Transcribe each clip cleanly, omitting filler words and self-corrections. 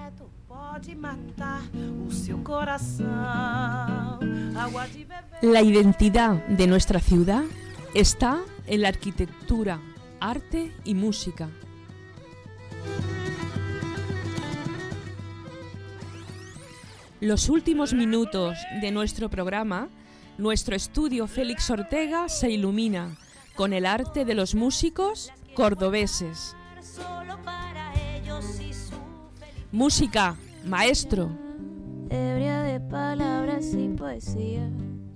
La identidad de nuestra ciudad está en la arquitectura, arte y música. Los últimos minutos de nuestro programa, nuestro estudio Félix Ortega se ilumina con el arte de los músicos cordobeses. Música, maestro. Ebria de palabras y poesía.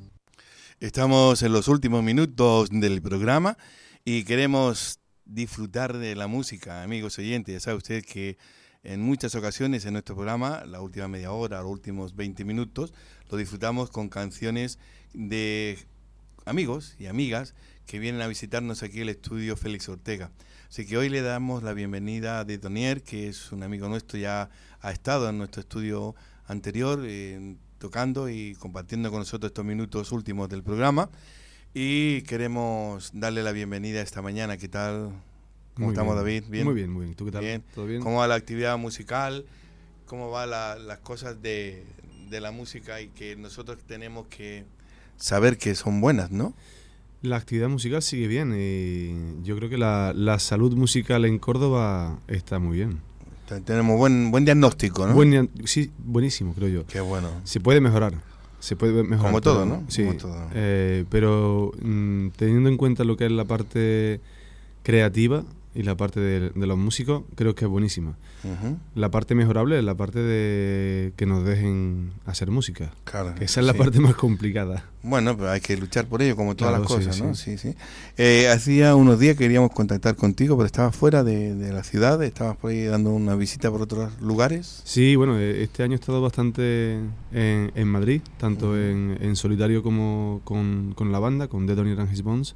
Estamos en los últimos minutos del programa y queremos disfrutar de la música, amigos oyentes. Ya sabe usted que en muchas ocasiones en nuestro programa, la última media hora, los últimos 20 minutos, lo disfrutamos con canciones de amigos y amigas que vienen a visitarnos aquí el estudio Félix Ortega. Así que hoy le damos la bienvenida a Didonier, que es un amigo nuestro, ya ha estado en nuestro estudio anterior, tocando y compartiendo con nosotros estos minutos últimos del programa. Y queremos darle la bienvenida esta mañana. ¿Qué tal? ¿Cómo estamos, David? ¿Bien? Muy bien, muy bien. ¿Tú qué tal? Bien. ¿Todo bien? ¿Cómo va la actividad musical? ¿Cómo van las cosas de la música y que nosotros tenemos que saber que son buenas, ¿no? La actividad musical sigue bien y yo creo que la salud musical en Córdoba está muy bien. Tenemos buen diagnóstico, ¿no? Sí, buenísimo, creo yo. Qué bueno. Se puede mejorar. Como todo, ¿no? Sí, como todo. Pero teniendo en cuenta lo que es la parte creativa y la parte de los músicos, creo que es buenísima. Uh-huh. La parte mejorable es la parte de que nos dejen hacer música. Claro, que esa es la parte más complicada. Bueno, pero hay que luchar por ello, como todas claro, las cosas, sí, ¿no? sí. Sí. Hacía unos días queríamos contactar contigo, pero estabas fuera de la ciudad, estabas por ahí dando una visita por otros lugares. Sí, bueno, este año he estado bastante en Madrid, tanto en solitario como con la banda, con Didonier and His Bones.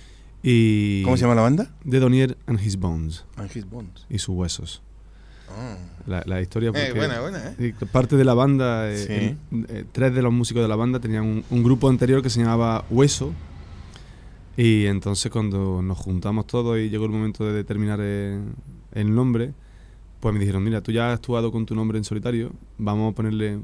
Y ¿Cómo se llama la banda? Didonier and His Bones. And His Bones. Y sus huesos. Oh. La historia porque Buena, parte de la banda, sí. Tres de los músicos de la banda tenían un grupo anterior que se llamaba Hueso, y entonces cuando nos juntamos todos y llegó el momento de determinar el nombre, pues me dijeron, mira, tú ya has actuado con tu nombre en solitario, vamos a ponerle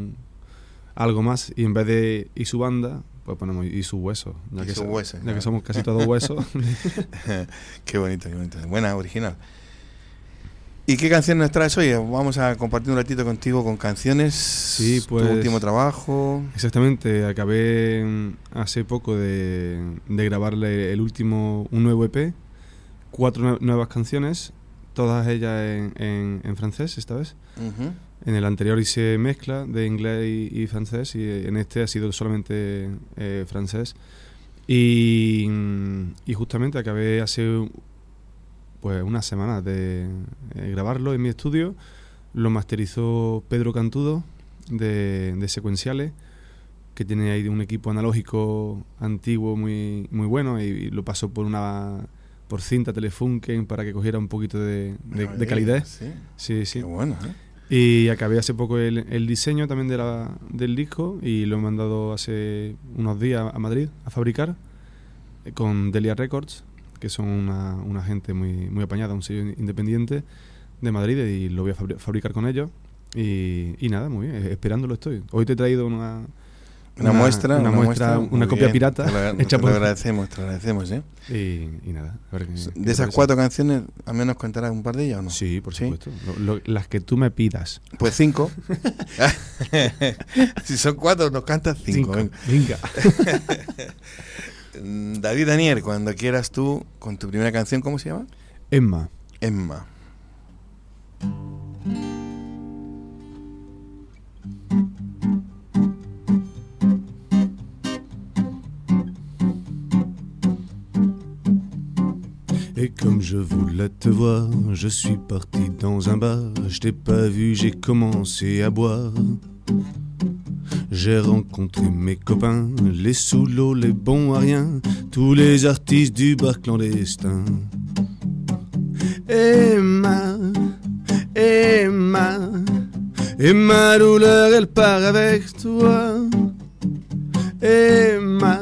algo más, y en vez de y su banda, pues ponemos y sus huesos, ya que somos casi todos huesos. Qué bonito. Buena, original. ¿Y qué canción nos traes hoy? Vamos a compartir un ratito contigo con canciones. Sí, pues, tu último trabajo. Exactamente, acabé hace poco de grabarle un nuevo EP, 4 nuevas canciones, todas ellas en francés esta vez. Uh-huh. En el anterior hice mezcla de inglés y francés, y en este ha sido solamente francés. Y justamente acabé hace pues unas semanas de grabarlo en mi estudio. Lo masterizó Pedro Cantudo de Secuenciales, que tiene ahí un equipo analógico antiguo muy bueno, y lo pasó por cinta Telefunken para que cogiera un poquito de calidad. Sí. Qué bueno, ¿eh? Y acabé hace poco el diseño también del disco, y lo he mandado hace unos días a Madrid a fabricar con Delia Records, que son una gente muy apañada, un sello independiente de Madrid, y lo voy a fabricar con ellos. Y nada, muy bien, esperándolo estoy. Hoy te he traído una muestra, una copia bien. pirata. Te lo agradecemos, ¿eh? Y nada. A ver de esas 4 canciones, ¿al menos contarás un par de ellas o no? Sí, por supuesto. Las que tú me pidas. Pues 5. Si son 4, nos cantas 5. Venga. David Daniel, cuando quieras tú, con tu primera canción, ¿cómo se llama? Emma. Et comme je voulais te voir, je suis parti dans un bar. Je t'ai pas vu, j'ai commencé à boire. J'ai rencontré mes copains, les sous-lots, les bons à rien, tous les artistes du bar clandestin. Emma, et ma douleur elle part avec toi. Emma,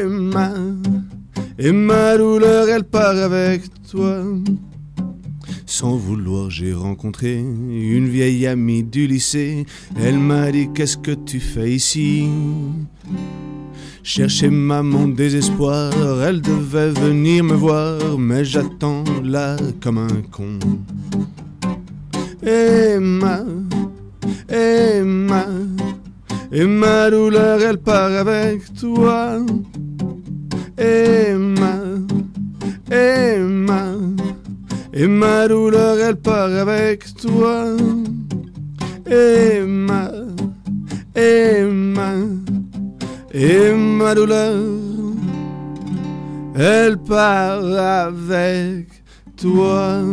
et ma douleur elle part avec toi. Sans vouloir, j'ai rencontré une vieille amie du lycée. Elle m'a dit, qu'est-ce que tu fais ici? Chercher maman désespoir, elle devait venir me voir, mais j'attends là comme un con. Emma, Emma, et ma douleur elle part avec toi. Emma, Emma, et ma douleur elle part avec toi. Emma, Emma, et ma douleur elle part avec toi.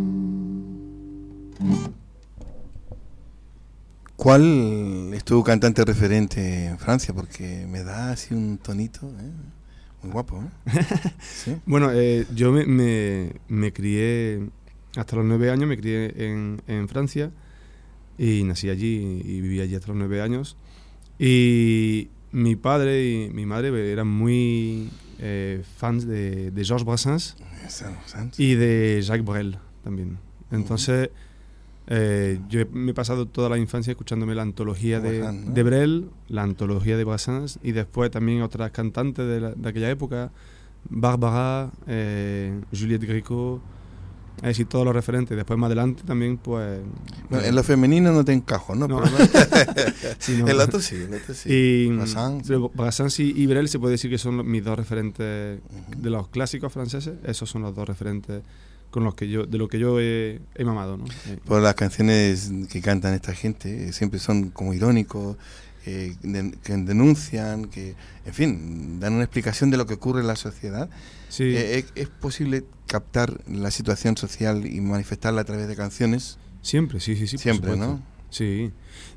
¿Cuál es tu cantante referente en Francia? Porque me da así un tonito, muy guapo, ¿Sí? Bueno, yo me crié, hasta los 9 años me crié en Francia y nací allí y viví allí hasta los 9 años. Y mi padre y mi madre eran muy fans de Georges Brassens y de Jacques Brel también. Entonces... yo me he pasado toda la infancia escuchándome la antología de Brel, la antología de Brassens y después también otras cantantes de aquella época, Barbara, Juliette Gréco, es decir, todos los referentes. Después más adelante también pues... Bueno, en lo femenino no te encajo, ¿no? No. Sí, no. El otro sí. Y Brassens. Brassens y Brel se puede decir que son mis dos referentes de los clásicos franceses. Esos son los dos referentes con los que de lo que yo he mamado, ¿no? Por las canciones que cantan esta gente siempre son como irónicos, que denuncian, que, en fin, dan una explicación de lo que ocurre en la sociedad. Sí. ¿Es posible captar la situación social y manifestarla a través de canciones? Siempre, sí. Siempre, ¿no? Sí.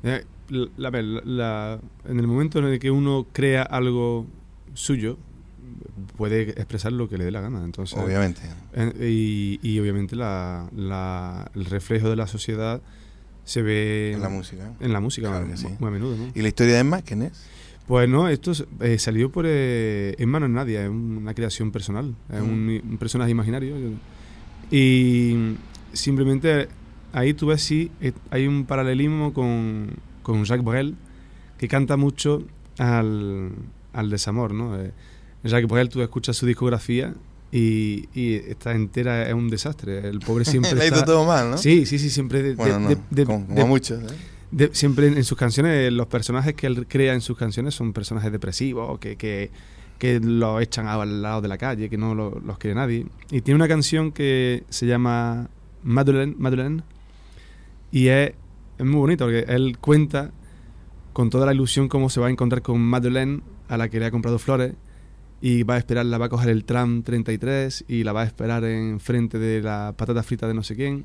En el momento en el que uno crea algo suyo, puede expresar lo que le dé la gana. Entonces, obviamente. Y obviamente el reflejo de la sociedad se ve en la música. En la música, claro que sí. Muy a menudo, ¿no? ¿Y la historia de Emma, quién es? Pues no, esto salió por Emma no es nadie, es una creación personal, es un personaje imaginario. Y simplemente ahí tú ves si hay un paralelismo con Jacques Brel, que canta mucho al desamor, ¿no? Jacques Brel, tú escuchas su discografía y está entera, es un desastre. El pobre siempre le ha ido todo mal, ¿no? Sí, siempre... como muchos, siempre en sus canciones, los personajes que él crea en sus canciones son personajes depresivos, que los echan al lado de la calle, que no los quiere nadie. Y tiene una canción que se llama Madeleine, y es muy bonita, porque él cuenta con toda la ilusión cómo se va a encontrar con Madeleine, a la que le ha comprado flores, y va a coger el tram 33 y la va a esperar en frente de la patata frita de no sé quién,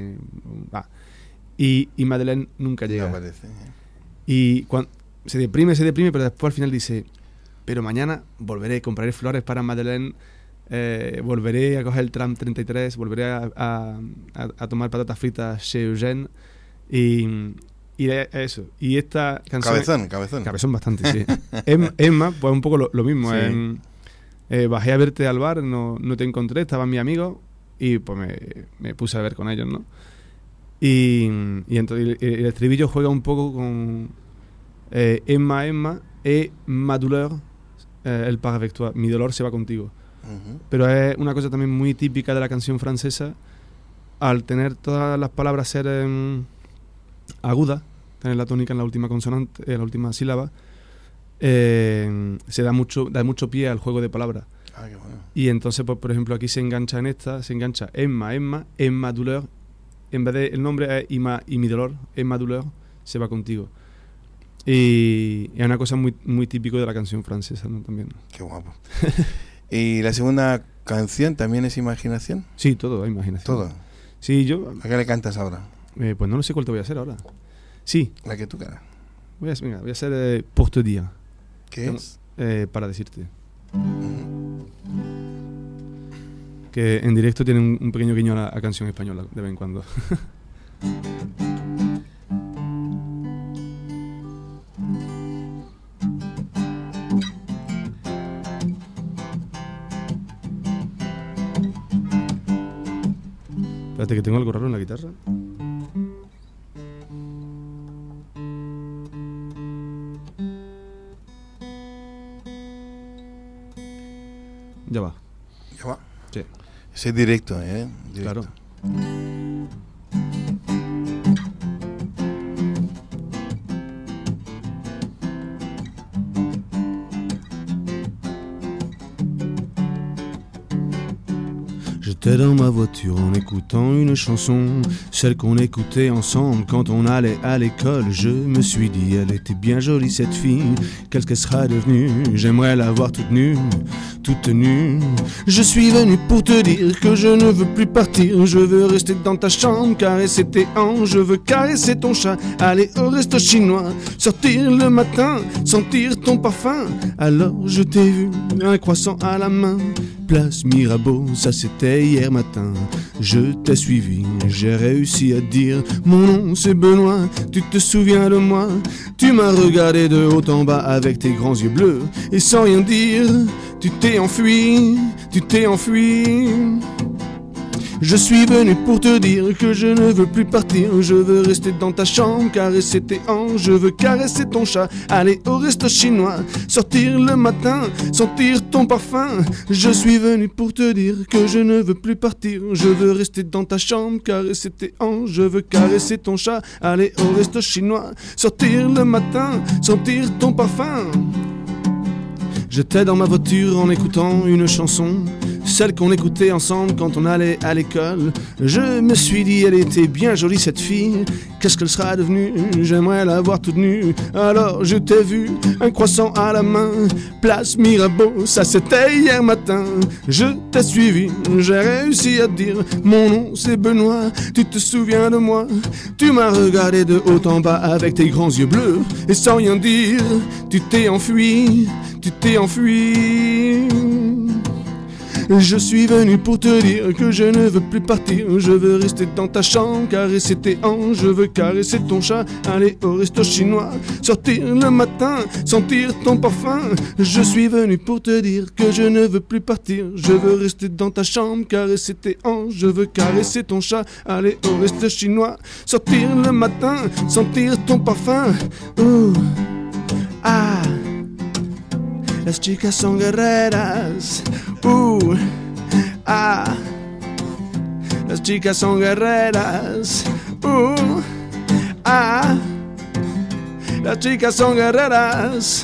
y Madeleine nunca llega. No aparece. Y cuando se deprime, pero después al final dice, pero mañana volveré, compraré flores para Madeleine, volveré a coger el tram 33, volveré a tomar patatas fritas chez Eugène, y eso. Y esta canción... Cabezón bastante, sí. Emma, pues un poco lo mismo. Sí. Bajé a verte al bar, no te encontré, estaban mis amigos y pues me puse a ver con ellos, ¿no? Y entonces el estribillo juega un poco con Emma, et ma douleur, elle part avec toi. Mi dolor se va contigo. Uh-huh. Pero es una cosa también muy típica de la canción francesa, al tener todas las palabras ser... aguda, tener la tónica en la última consonante, en la última sílaba, da mucho pie al juego de palabras. Qué bueno. Y entonces, pues, por ejemplo, aquí se engancha Emma douleur, en vez de el nombre es Emma y mi dolor, Emma douleur se va contigo. Y es una cosa muy, muy típico de la canción francesa, ¿no? También. Qué guapo. ¿Y la segunda canción también es imaginación? Sí, todo es imaginación. Todo. Sí, ¿A qué le cantas ahora? Pues no sé cuál te voy a hacer ahora. Sí. La que tú quieras. Voy a hacer Pour te dire. ¿Qué es? Para decirte. Que en directo tiene un pequeño guiño a la canción española de vez en cuando. Espérate que tengo algo raro en la guitarra. Ya va. Ya va. Sí. Ese es directo, ¿eh? Directo. Claro. J'étais dans ma voiture en écoutant une chanson, celle qu'on écoutait ensemble quand on allait à l'école. Je me suis dit, elle était bien jolie cette fille, qu'est-ce qu'elle sera devenue? J'aimerais la voir toute nue, toute nue. Je suis venu pour te dire que je ne veux plus partir, je veux rester dans ta chambre, caresser tes hanches, je veux caresser ton chat, aller au resto chinois, sortir le matin, sentir ton parfum. Alors je t'ai vu, un croissant à la main, place Mirabeau, ça c'était hier matin. Je t'ai suivi, j'ai réussi à dire mon nom c'est Benoît, tu te souviens de moi? Tu m'as regardé de haut en bas avec tes grands yeux bleus, et sans rien dire, tu t'es enfui, tu t'es enfui. Je suis venu pour te dire que je ne veux plus partir, je veux rester dans ta chambre, caresser tes hanches, je veux caresser ton chat, aller au resto chinois, sortir le matin, sentir ton parfum. Je suis venu pour te dire que je ne veux plus partir, je veux rester dans ta chambre, caresser tes hanches, je veux caresser ton chat, aller au resto chinois, sortir le matin, sentir ton parfum. J'étais dans ma voiture en écoutant une chanson, celle qu'on écoutait ensemble quand on allait à l'école. Je me suis dit, elle était bien jolie cette fille, qu'est-ce qu'elle sera devenue? J'aimerais la voir toute nue. Alors je t'ai vu, un croissant à la main, place Mirabeau, ça c'était hier matin. Je t'ai suivi, j'ai réussi à dire mon nom c'est Benoît, tu te souviens de moi? Tu m'as regardé de haut en bas avec tes grands yeux bleus, et sans rien dire, tu t'es enfui, tu t'es enfui. Je suis venu pour te dire que je ne veux plus partir, je veux rester dans ta chambre, caresser tes hanches, je veux caresser ton chat, aller au resto chinois, sortir le matin, sentir ton parfum. Je suis venu pour te dire que je ne veux plus partir, je veux rester dans ta chambre, caresser tes hanches, je veux caresser ton chat, aller au resto chinois, sortir le matin, sentir ton parfum. Ah, las chicas son guerreras. Las chicas son guerreras. Las chicas son guerreras.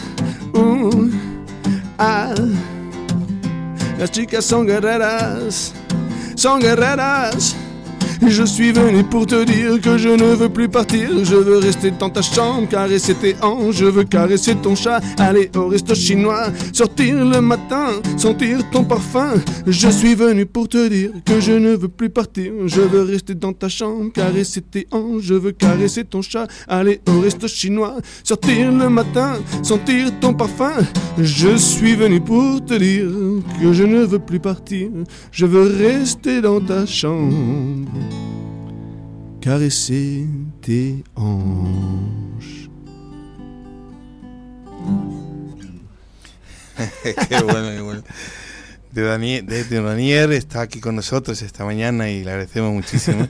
Las chicas son guerreras. Son guerreras. Je suis venu pour te dire que je ne veux plus partir, je veux rester dans ta chambre, caresser tes hanches, je veux caresser ton chat, aller au resto chinois, sortir le matin, sentir ton parfum. Je suis venu pour te dire que je ne veux plus partir, je veux rester dans ta chambre, caresser tes hanches, je veux caresser ton chat, aller au resto chinois, sortir le matin, sentir ton parfum. Je suis venu pour te dire que je ne veux plus partir, je veux rester dans ta chambre, caresser tes hanches. Qué bueno, qué bueno. De Daniel está aquí con nosotros esta mañana y le agradecemos muchísimo.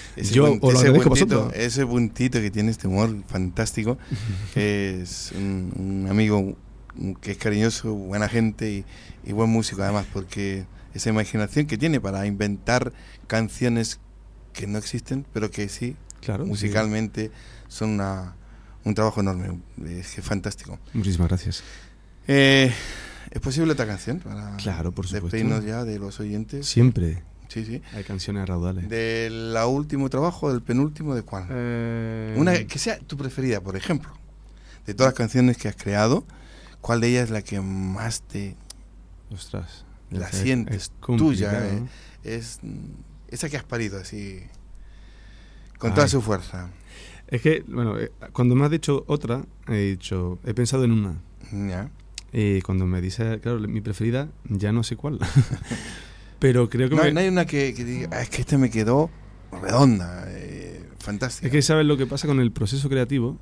Ese puntito que tiene este humor fantástico. Es un amigo que es cariñoso, buena gente y buen músico además, porque esa imaginación que tiene para inventar canciones que no existen, pero que sí, claro, musicalmente sí, son un trabajo enorme. Es que fantástico. Muchísimas gracias. ¿Es posible otra canción para por supuesto, despedirnos ya de los oyentes? Siempre. Sí, sí. Hay canciones raudales. ¿Del último trabajo, del penúltimo, de cuál? Una que sea tu preferida, por ejemplo. De todas las canciones que has creado, ¿cuál de ellas es la que más te... Ostras. La sientes tuya? Es esa que has parido así, con toda su fuerza. Es que, bueno, cuando me has dicho otra, he pensado en una. Ya. Y cuando me dice, claro, mi preferida, ya no sé cuál. Pero creo que no hay una que diga, es que esta me quedó redonda, fantástica. Es que sabes lo que pasa con el proceso creativo,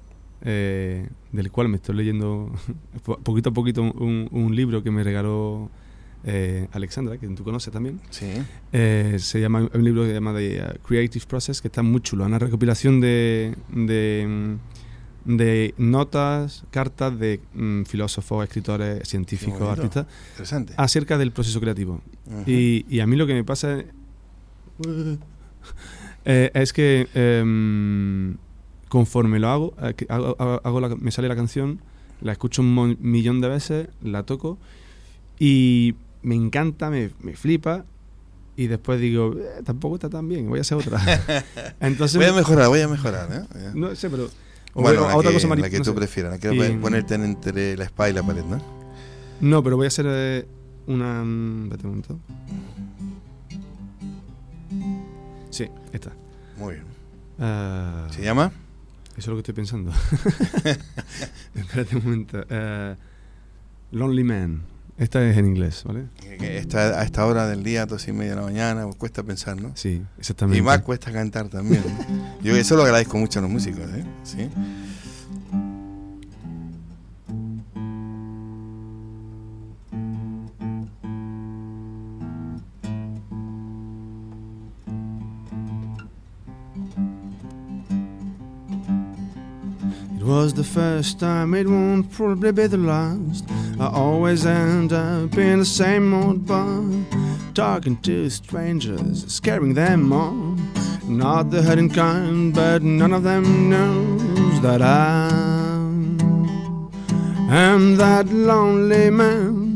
del cual me estoy leyendo poquito a poquito un libro que me regaló Alexandra, que tú conoces también. Sí. Se llama un libro que se llama The Creative Process, que está muy chulo, una recopilación de notas, cartas de filósofos, escritores, científicos, artistas, acerca del proceso creativo. Uh-huh. Y a mí lo que me pasa es que conforme lo hago, me sale la canción, la escucho un millón de veces, la toco y me encanta, me flipa, y después digo, tampoco está tan bien, voy a hacer otra. Entonces, voy a mejorar, ¿eh? No sé, pero bueno, otra cosa la que no tú prefieras, la que ponerte entre la espada y la pared, ¿no? No, pero voy a hacer una... Espérate un momento. Sí, esta. Muy bien. ¿Se llama? Eso es lo que estoy pensando. Espérate un momento. Lonely Man. Esta es en inglés, ¿vale? A esta hora del día, 2:30 de la mañana, cuesta pensar, ¿no? Sí, exactamente. Y más cuesta cantar también, ¿no? Yo eso lo agradezco mucho a los músicos, ¿eh? Sí. It was the first time, it won't probably be the last. I always end up in the same old bar, talking to strangers, scaring them on. Not the hurting kind, but none of them knows that I am that lonely man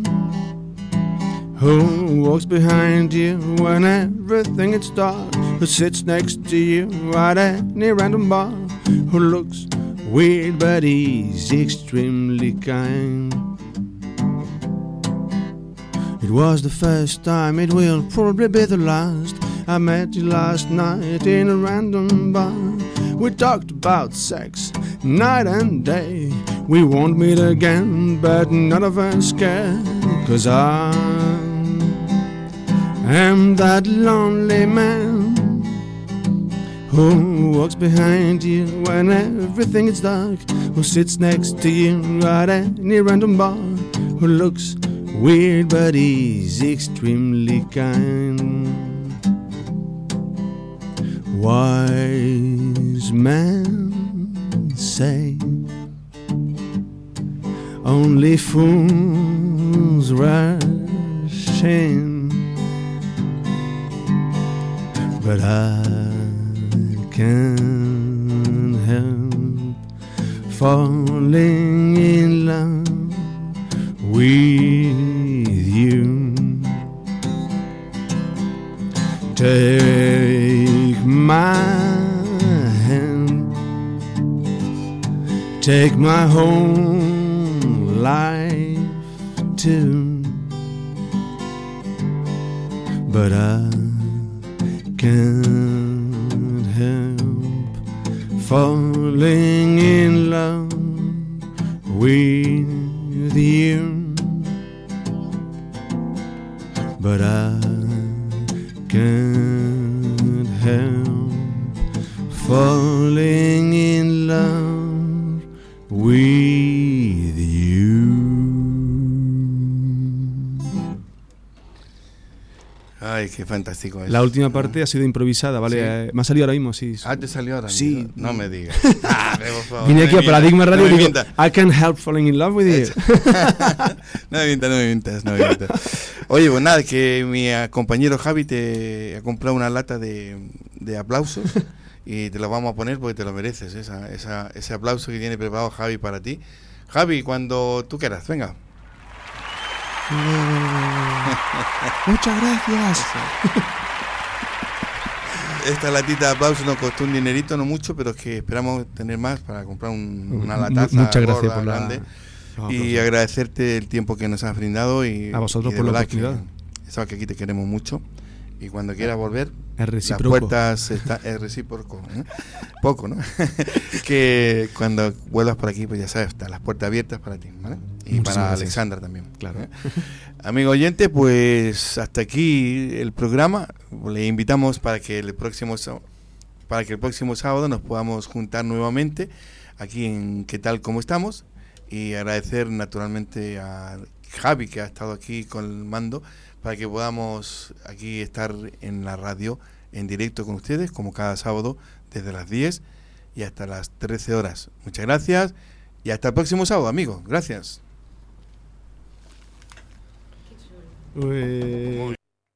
who walks behind you when everything is dark, who sits next to you at any random bar, who looks weird but he's extremely kind. It was the first time, it will probably be the last. I met you last night in a random bar. We talked about sex night and day. We won't meet again, but none of us care, 'cause I am that lonely man who walks behind you when everything is dark, who sits next to you at any random bar, who looks weird but he's extremely kind. Wise men say only fools rush in, but I can't help falling in love with you. Take my hand, take my whole life too, but I can't help falling in love with you, but I can't help falling in love with you. Ay, qué fantástico es. La última parte ha sido improvisada, ¿vale? ¿Sí? Me ha salido ahora mismo, sí. Ah, ¿te salió ahora Sí. mismo? No me digas. Por favor. Vine aquí a Paradigma Radio y digo, mientas. I can't help falling in love with you. No me mientas. Oye, pues nada, que mi compañero Javi te ha comprado una lata de aplausos y te lo vamos a poner porque te lo mereces, ese aplauso que tiene preparado Javi para ti. Javi, cuando tú quieras, venga. Muchas gracias. Esta latita de aplausos nos costó un dinerito, no mucho, pero es que esperamos tener más para comprar una lataza. Muchas gracias gorda, por grande. Y agradecerte el tiempo que nos has brindado y a vosotros y por la verdad oportunidad. Sabes que aquí te queremos mucho y cuando quieras volver, Es recíproco. las puertas es recíproco, ¿eh? Poco, ¿no? Que cuando vuelvas por aquí, pues ya sabes, están las puertas abiertas para ti, ¿vale? Y Muchas para gracias. Alexandra también. Claro. Amigo oyente, pues hasta aquí el programa. Le invitamos para que el próximo sábado nos podamos juntar nuevamente aquí en ¿Qué tal? ¿Cómo estamos? Y agradecer naturalmente a Javi, que ha estado aquí con el mando, para que podamos aquí estar en la radio en directo con ustedes, como cada sábado, desde las 10 y hasta las 13 horas. Muchas gracias y hasta el próximo sábado, amigos. Gracias. Muy